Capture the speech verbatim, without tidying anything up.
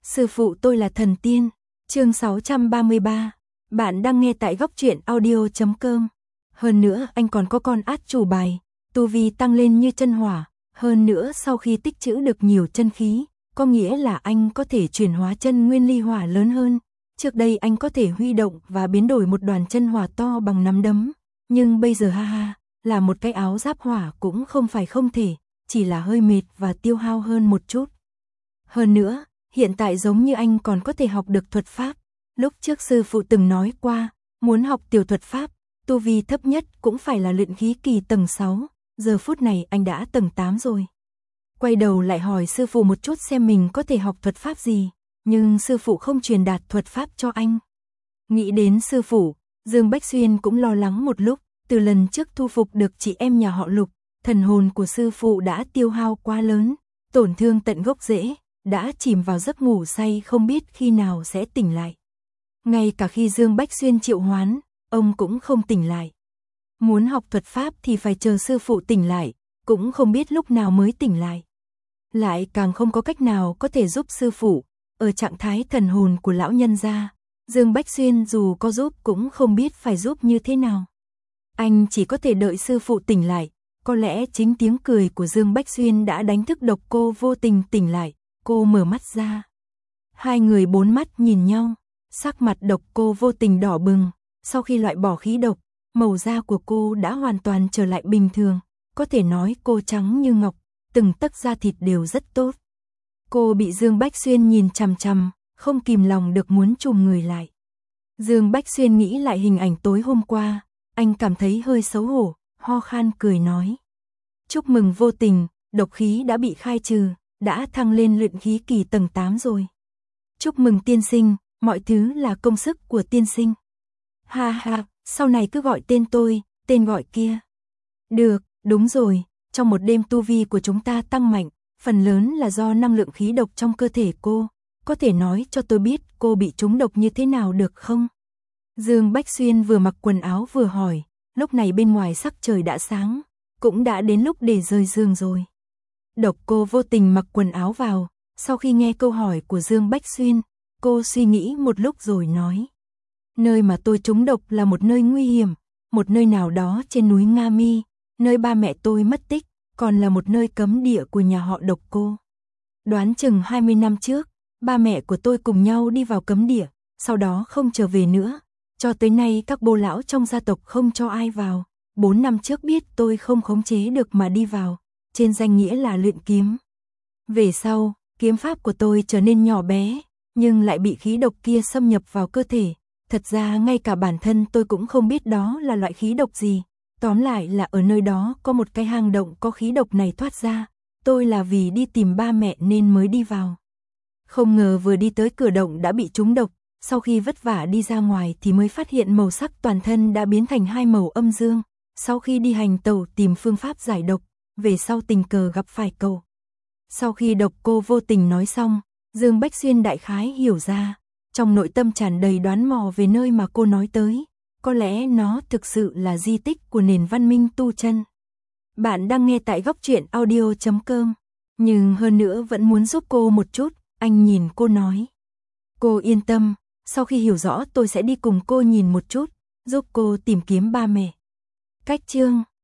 Sư phụ tôi là thần tiên. Chương sáu trăm ba mươi ba. Bạn đang nghe tại góc truyện audio chấm com. Hơn nữa anh còn có con át chủ bài, tu vi tăng lên như chân hỏa. Hơn nữa sau khi tích trữ được nhiều chân khí, có nghĩa là anh có thể chuyển hóa chân nguyên ly hỏa lớn hơn. Trước đây anh có thể huy động và biến đổi một đoàn chân hỏa to bằng nắm đấm. Nhưng bây giờ ha ha, là một cái áo giáp hỏa cũng không phải không thể, chỉ là hơi mệt và tiêu hao hơn một chút. Hơn nữa, hiện tại giống như anh còn có thể học được thuật pháp. Lúc trước sư phụ từng nói qua, muốn học tiểu thuật pháp, tu vi thấp nhất cũng phải là luyện khí kỳ tầng sáu, giờ phút này anh đã tầng tám rồi. Quay đầu lại hỏi sư phụ một chút xem mình có thể học thuật pháp gì, nhưng sư phụ không truyền đạt thuật pháp cho anh. Nghĩ đến sư phụ, Dương Bách Xuyên cũng lo lắng một lúc, từ lần trước thu phục được chị em nhà họ Lục, thần hồn của sư phụ đã tiêu hao quá lớn, tổn thương tận gốc rễ, đã chìm vào giấc ngủ say không biết khi nào sẽ tỉnh lại. Ngay cả khi Dương Bách Xuyên triệu hoán, ông cũng không tỉnh lại. Muốn học thuật pháp thì phải chờ sư phụ tỉnh lại, cũng không biết lúc nào mới tỉnh lại. Lại càng không có cách nào có thể giúp sư phụ, ở trạng thái thần hồn của lão nhân gia, Dương Bách Xuyên dù có giúp cũng không biết phải giúp như thế nào. Anh chỉ có thể đợi sư phụ tỉnh lại, có lẽ chính tiếng cười của Dương Bách Xuyên đã đánh thức Độc Cô Vô Tình tỉnh lại, cô mở mắt ra. Hai người bốn mắt nhìn nhau, sắc mặt Độc Cô Vô Tình đỏ bừng, sau khi loại bỏ khí độc, màu da của cô đã hoàn toàn trở lại bình thường, có thể nói cô trắng như ngọc, từng tấc da thịt đều rất tốt. Cô bị Dương Bách Xuyên nhìn chằm chằm, không kìm lòng được muốn chùm người lại. Dương Bách Xuyên nghĩ lại hình ảnh tối hôm qua, anh cảm thấy hơi xấu hổ, ho khan cười nói. Chúc mừng Vô Tình, độc khí đã bị khai trừ, đã thăng lên luyện khí kỳ tầng tám rồi. Chúc mừng tiên sinh, mọi thứ là công sức của tiên sinh. Ha ha, sau này cứ gọi tên tôi, tên gọi kia. Được, đúng rồi, trong một đêm tu vi của chúng ta tăng mạnh, phần lớn là do năng lượng khí độc trong cơ thể cô. Có thể nói cho tôi biết cô bị trúng độc như thế nào được không? Dương Bách Xuyên vừa mặc quần áo vừa hỏi, lúc này bên ngoài sắc trời đã sáng, cũng đã đến lúc để rời giường rồi. Độc Cô Vô Tình mặc quần áo vào, sau khi nghe câu hỏi của Dương Bách Xuyên, cô suy nghĩ một lúc rồi nói. Nơi mà tôi trúng độc là một nơi nguy hiểm, một nơi nào đó trên núi Nga Mi, nơi ba mẹ tôi mất tích, còn là một nơi cấm địa của nhà họ Độc Cô. Đoán chừng hai mươi năm trước, ba mẹ của tôi cùng nhau đi vào cấm địa, sau đó không trở về nữa. Cho tới nay các bô lão trong gia tộc không cho ai vào. Bốn năm trước biết tôi không khống chế được mà đi vào, trên danh nghĩa là luyện kiếm. Về sau, kiếm pháp của tôi trở nên nhỏ bé, nhưng lại bị khí độc kia xâm nhập vào cơ thể. Thật ra ngay cả bản thân tôi cũng không biết đó là loại khí độc gì. Tóm lại là ở nơi đó có một cái hang động có khí độc này thoát ra. Tôi là vì đi tìm ba mẹ nên mới đi vào. Không ngờ vừa đi tới cửa động đã bị trúng độc. Sau khi vất vả đi ra ngoài thì mới phát hiện màu sắc toàn thân đã biến thành hai màu âm dương. Sau khi đi hành tẩu tìm phương pháp giải độc, về sau tình cờ gặp phải cậu. Sau khi Độc Cô Vô Tình nói xong, Dương Bách Xuyên đại khái hiểu ra, trong nội tâm tràn đầy đoán mò về nơi mà cô nói tới. Có lẽ nó thực sự là di tích của nền văn minh tu chân. Bạn đang nghe tại góc truyện audio chấm com, nhưng hơn nữa vẫn muốn giúp cô một chút, anh nhìn cô nói. Cô yên tâm, sau khi hiểu rõ tôi sẽ đi cùng cô nhìn một chút, giúp cô tìm kiếm ba mẹ. Cách chương